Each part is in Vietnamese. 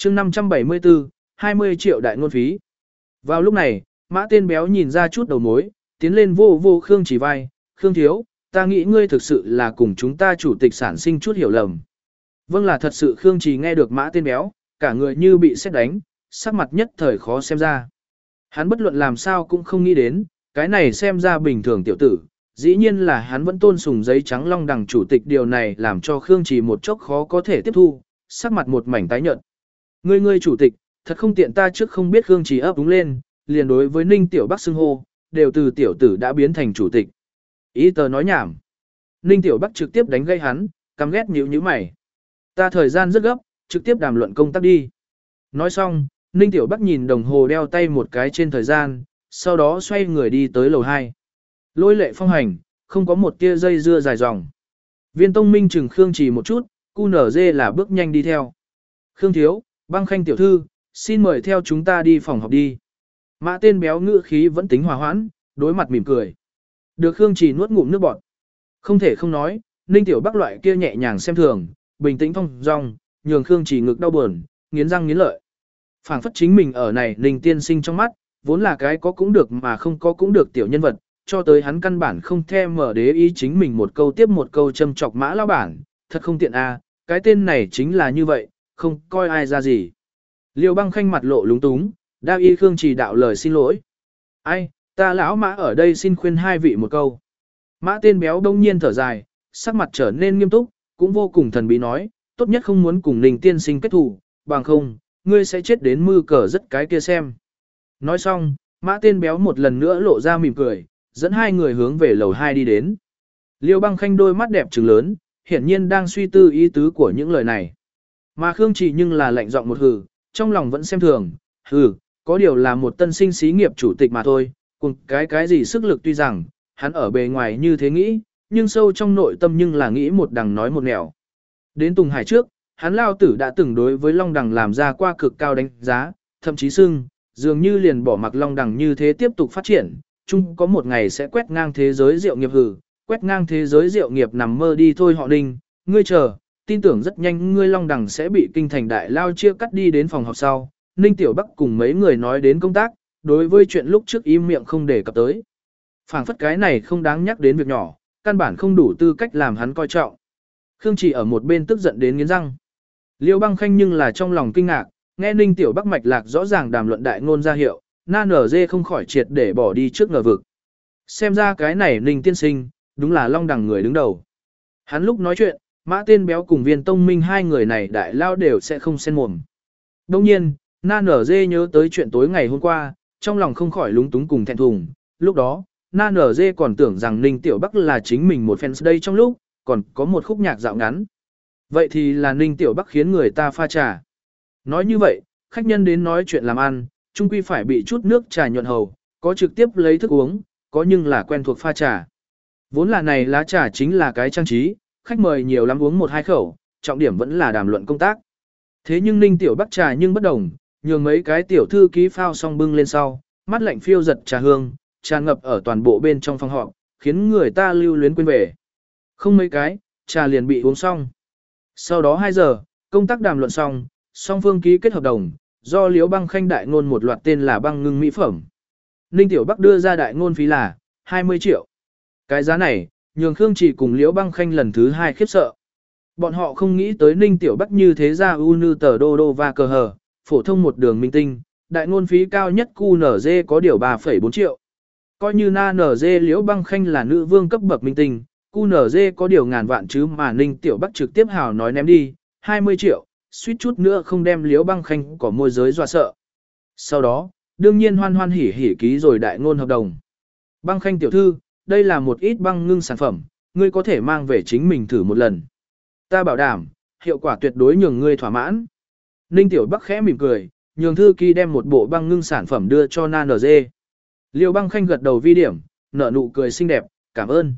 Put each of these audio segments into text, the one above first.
chương 574, 20 triệu đại ngôn phí. Vào lúc này, Mã tên béo nhìn ra chút đầu mối, tiến lên vô vô Khương Chỉ vai, Khương thiếu, ta nghĩ ngươi thực sự là cùng chúng ta chủ tịch sản sinh chút hiểu lầm. Vâng là thật sự. Khương Chỉ nghe được Mã tên béo, cả người như bị sét đánh, sắc mặt nhất thời khó xem ra. Hắn bất luận làm sao cũng không nghĩ đến, cái này xem ra bình thường tiểu tử, dĩ nhiên là hắn vẫn tôn sùng giấy trắng long đằng chủ tịch, điều này làm cho Khương Chỉ một chốc khó có thể tiếp thu, sắc mặt một mảnh tái nhợt. Ngươi chủ tịch, thật không tiện, ta trước không biết. Khương Chỉ ấp úng lên, liền đối với Ninh Tiểu Bắc xưng hô, đều từ tiểu tử đã biến thành chủ tịch. Ý tờ nói nhảm. Ninh Tiểu Bắc trực tiếp đánh gây hắn, căm ghét nhíu mày. Ta thời gian rất gấp, trực tiếp đàm luận công tác đi. Nói xong, Ninh Tiểu Bắc nhìn đồng hồ đeo tay một cái trên thời gian, sau đó xoay người đi tới lầu 2. Lôi lệ phong hành, không có một tia dây dưa dài dòng. Viên Tông Minh chừng Khương Chỉ một chút, QNZ là bước nhanh đi theo. Khương thiếu, Băng Khanh tiểu thư, xin mời theo chúng ta đi phòng họp đi. Mã tên béo ngữ khí vẫn tính hòa hoãn, đối mặt mỉm cười. Được. Khương Chỉ nuốt ngụm nước bọt. Không thể không nói, Ninh Tiểu Bắc loại kia nhẹ nhàng xem thường, bình tĩnh thong dong, nhường Khương Chỉ ngực đau buồn, nghiến răng nghiến lợi. Phảng phất chính mình ở này Ninh tiên sinh trong mắt, vốn là cái có cũng được mà không có cũng được tiểu nhân vật, cho tới hắn căn bản không thèm mở đế ý chính mình một câu tiếp một câu châm chọc Mã lão bản, thật không tiện a, cái tên này chính là như vậy, không coi ai ra gì. Liêu Băng Khanh mặt lộ lúng túng, đa y Khương Chỉ đạo lời xin lỗi. Ai, ta lão Mã ở đây xin khuyên hai vị một câu. Mã tên béo đông nhiên thở dài, sắc mặt trở nên nghiêm túc, cũng vô cùng thần bí nói, tốt nhất không muốn cùng Ninh tiên sinh kết thù, bằng không, ngươi sẽ chết đến mư cờ rất cái kia xem. Nói xong, Mã tên béo một lần nữa lộ ra mỉm cười, dẫn hai người hướng về lầu 2 đi đến. Liêu Băng Khanh đôi mắt đẹp trừng lớn, hiển nhiên đang suy tư ý tứ của những lời này. Mà Khương Chỉ nhưng là lạnh giọng một hừ, trong lòng vẫn xem thường, hừ, có điều là một tân sinh xí nghiệp chủ tịch mà thôi, cùng cái gì sức lực, tuy rằng hắn ở bề ngoài như thế nghĩ, nhưng sâu trong nội tâm nhưng là nghĩ một đằng nói một nẻo. Đến Tùng Hải trước, hắn lao tử đã từng đối với Long Đằng làm ra qua cực cao đánh giá, thậm chí dường như liền bỏ mặc Long Đằng như thế tiếp tục phát triển, chung có một ngày sẽ quét ngang thế giới rượu nghiệp hử, quét ngang thế giới rượu nghiệp nằm mơ đi thôi họ Ninh, ngươi chờ, tin tưởng rất nhanh ngươi Long Đằng sẽ bị kinh thành đại lao chia cắt. Đi đến phòng họp sau, Ninh Tiểu Bắc cùng mấy người nói đến công tác, đối với chuyện lúc trước im miệng không đề cập tới. Phảng phất cái này không đáng nhắc đến việc nhỏ, căn bản không đủ tư cách làm hắn coi trọng. Khương Chỉ ở một bên tức giận đến nghiến răng. Liêu Băng Khanh nhưng là trong lòng kinh ngạc, nghe Ninh Tiểu Bắc mạch lạc rõ ràng đàm luận đại ngôn ra hiệu, na nở dê không khỏi triệt để bỏ đi trước ngờ vực. Xem ra cái này Ninh tiên sinh, đúng là Long Đằng người đứng đầu. Hắn lúc nói chuyện, Mã tên béo cùng Viên Tông Minh hai người này đại lao đều sẽ không xen mồm. Đồng nhiên, na nở dê nhớ tới chuyện tối ngày hôm qua, trong lòng không khỏi lúng túng cùng thẹn thùng. Lúc đó, na nở dê còn tưởng rằng Ninh Tiểu Bắc là chính mình một fans đây, trong lúc còn có một khúc nhạc dạo ngắn. Vậy thì là Ninh Tiểu Bắc khiến người ta pha trà. Nói như vậy, khách nhân đến nói chuyện làm ăn, chung quy phải bị chút nước trà nhuận hầu, có trực tiếp lấy thức uống, có nhưng là quen thuộc pha trà. Vốn là này lá trà chính là cái trang trí, khách mời nhiều lắm uống một hai khẩu, trọng điểm vẫn là đàm luận công tác. Thế nhưng Ninh Tiểu Bắc trà nhưng bất đồng, nhường mấy cái tiểu thư ký phao xong bưng lên sau, mắt lạnh phiêu giật trà hương, tràn ngập ở toàn bộ bên trong phòng họp, khiến người ta lưu luyến quên về. Không mấy cái, trà liền bị uống xong. Sau đó 2 giờ, công tác đàm luận xong, song phương ký kết hợp đồng, do Liễu Băng Khanh đại ngôn một loạt tên là băng ngưng mỹ phẩm. Ninh Tiểu Bắc đưa ra đại ngôn phí là 20 triệu. Cái giá này, nhường Khương Chỉ cùng Liễu Băng Khanh lần thứ 2 khiếp sợ. Bọn họ không nghĩ tới Ninh Tiểu Bắc như thế ra u nư tờ đô đô và cờ hờ, phổ thông một đường minh tinh, đại ngôn phí cao nhất QNZ có điều 3,4 triệu. Coi như na NG Liễu Băng Khanh là nữ vương cấp bậc minh tinh, QNZ có điều ngàn vạn chứ mà Ninh Tiểu Bắc trực tiếp hào nói ném đi, 20 triệu, suýt chút nữa không đem Liễu Băng Khanh có môi giới dọa sợ. Sau đó, đương nhiên hoan hoan hỉ hỉ ký rồi đại ngôn hợp đồng. Băng Khanh tiểu thư, đây là một ít băng ngưng sản phẩm, ngươi có thể mang về chính mình thử một lần. Ta bảo đảm, hiệu quả tuyệt đối nhường ngươi thỏa mãn. Ninh Tiểu Bắc khẽ mỉm cười, nhường thư ký đem một bộ băng ngưng sản phẩm đưa cho Na NG. Liễu Băng Khanh gật đầu vi điểm, nở nụ cười xinh đẹp, cảm ơn.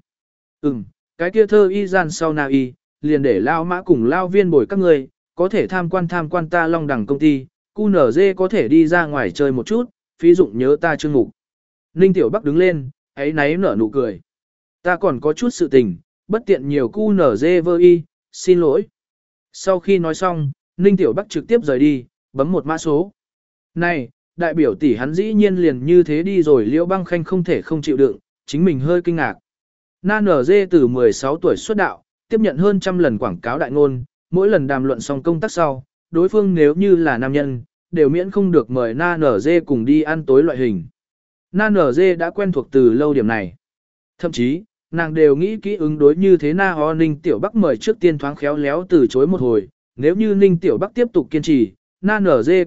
Cái kia thơ y gian sau na y, liền để lao mã cùng lao viên bồi các ngươi, có thể tham quan ta Long Đằng công ty, QNZ có thể đi ra ngoài chơi một chút, phí dụng nhớ ta chương mục. Ninh Tiểu Bắc đứng lên, ấy náy nở nụ cười. Ta còn có chút sự tình, bất tiện nhiều QNZ vơ y, xin lỗi. Sau khi nói xong, Ninh Tiểu Bắc trực tiếp rời đi, Bấm một mã số. Này, đại biểu tỷ hắn dĩ nhiên liền như thế đi rồi, Liễu Băng Khanh không thể không chịu đựng, chính mình hơi kinh ngạc. Na NG từ 16 tuổi xuất đạo, tiếp nhận hơn trăm lần quảng cáo đại ngôn, mỗi lần đàm luận xong công tác sau, đối phương nếu như là nam nhân, đều miễn không được mời Na NG cùng đi ăn tối loại hình. Na NG đã quen thuộc từ lâu điểm này. Thậm chí, nàng đều nghĩ kỹ ứng đối như thế Na Ninh Tiểu Bắc mời trước tiên thoáng khéo léo từ chối một hồi, nếu như Ninh Tiểu Bắc tiếp tục kiên trì, Na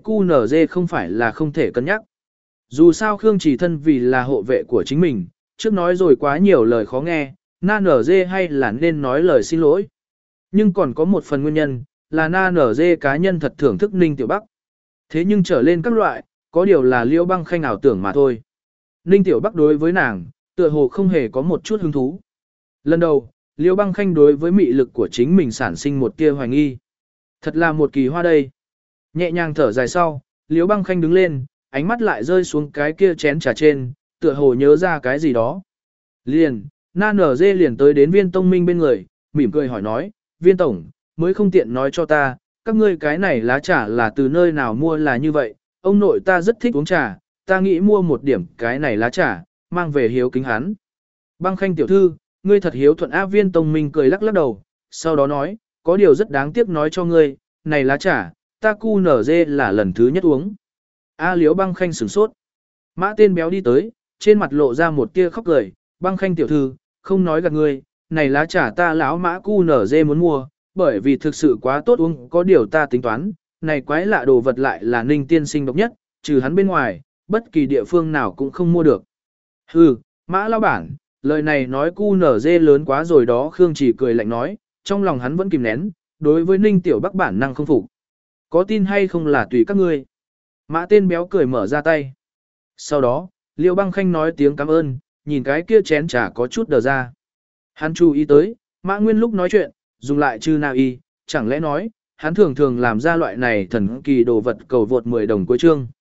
NG không phải là không thể cân nhắc. Dù sao Khương Chỉ thân vì là hộ vệ của chính mình, trước nói rồi quá nhiều lời khó nghe, Na NG hay là nên nói lời xin lỗi. Nhưng còn có một phần nguyên nhân, là Na NG cá nhân thật thưởng thức Ninh Tiểu Bắc. Thế nhưng trở lên các loại, có điều là Liễu Băng Khanh ảo tưởng mà thôi. Ninh Tiểu Bắc đối với nàng, tựa hồ không hề có một chút hứng thú. Lần đầu, Liễu Băng Khanh đối với mị lực của chính mình sản sinh một tia hoài nghi. Thật là một kỳ hoa đây. Nhẹ nhàng thở dài sau, Liễu Băng Khanh đứng lên, ánh mắt lại rơi xuống cái kia chén trà trên, tựa hồ nhớ ra cái gì đó. Liền, Na NG liền tới đến Viên Tông Minh bên người, mỉm cười hỏi nói, Viên Tổng, mới không tiện nói cho ta, các ngươi cái này lá trà là từ nơi nào mua là như vậy, ông nội ta rất thích uống trà, ta nghĩ mua một điểm cái này lá trà, mang về hiếu kính hắn. Băng Khanh tiểu thư, ngươi thật hiếu thuận. Viên Tông Minh cười lắc lắc đầu, sau đó nói, có điều rất đáng tiếc nói cho ngươi, này lá trà, ta QNZ là lần thứ nhất uống. Liễu Băng Khanh sửng sốt. Mã tên béo đi tới, trên mặt lộ ra một tia khóc cười, Băng Khanh tiểu thư, không nói gạt ngươi, này lá trà ta lão Mã QNZ muốn mua, bởi vì thực sự quá tốt uống, có điều ta tính toán, này quái lạ đồ vật lại là Ninh tiên sinh độc nhất, trừ hắn bên ngoài, bất kỳ địa phương nào cũng không mua được. Hừ, Mã lão bản, lời này nói QNZ lớn quá rồi đó. Khương chỉ cười lạnh nói, trong lòng hắn vẫn kìm nén, đối với Ninh Tiểu Bắc bản năng không phục. Có tin hay không là tùy các ngươi. Mã tên béo cười mở ra tay. Sau đó, Liễu Băng Khanh nói tiếng cảm ơn, nhìn cái kia chén trà có chút đờ ra. Hắn chú ý tới, Mã Nguyên lúc nói chuyện, dùng lại chư na y, chẳng lẽ nói, hắn thường thường làm ra loại này thần kỳ đồ vật cầu vượt 10 đồng cuối chương.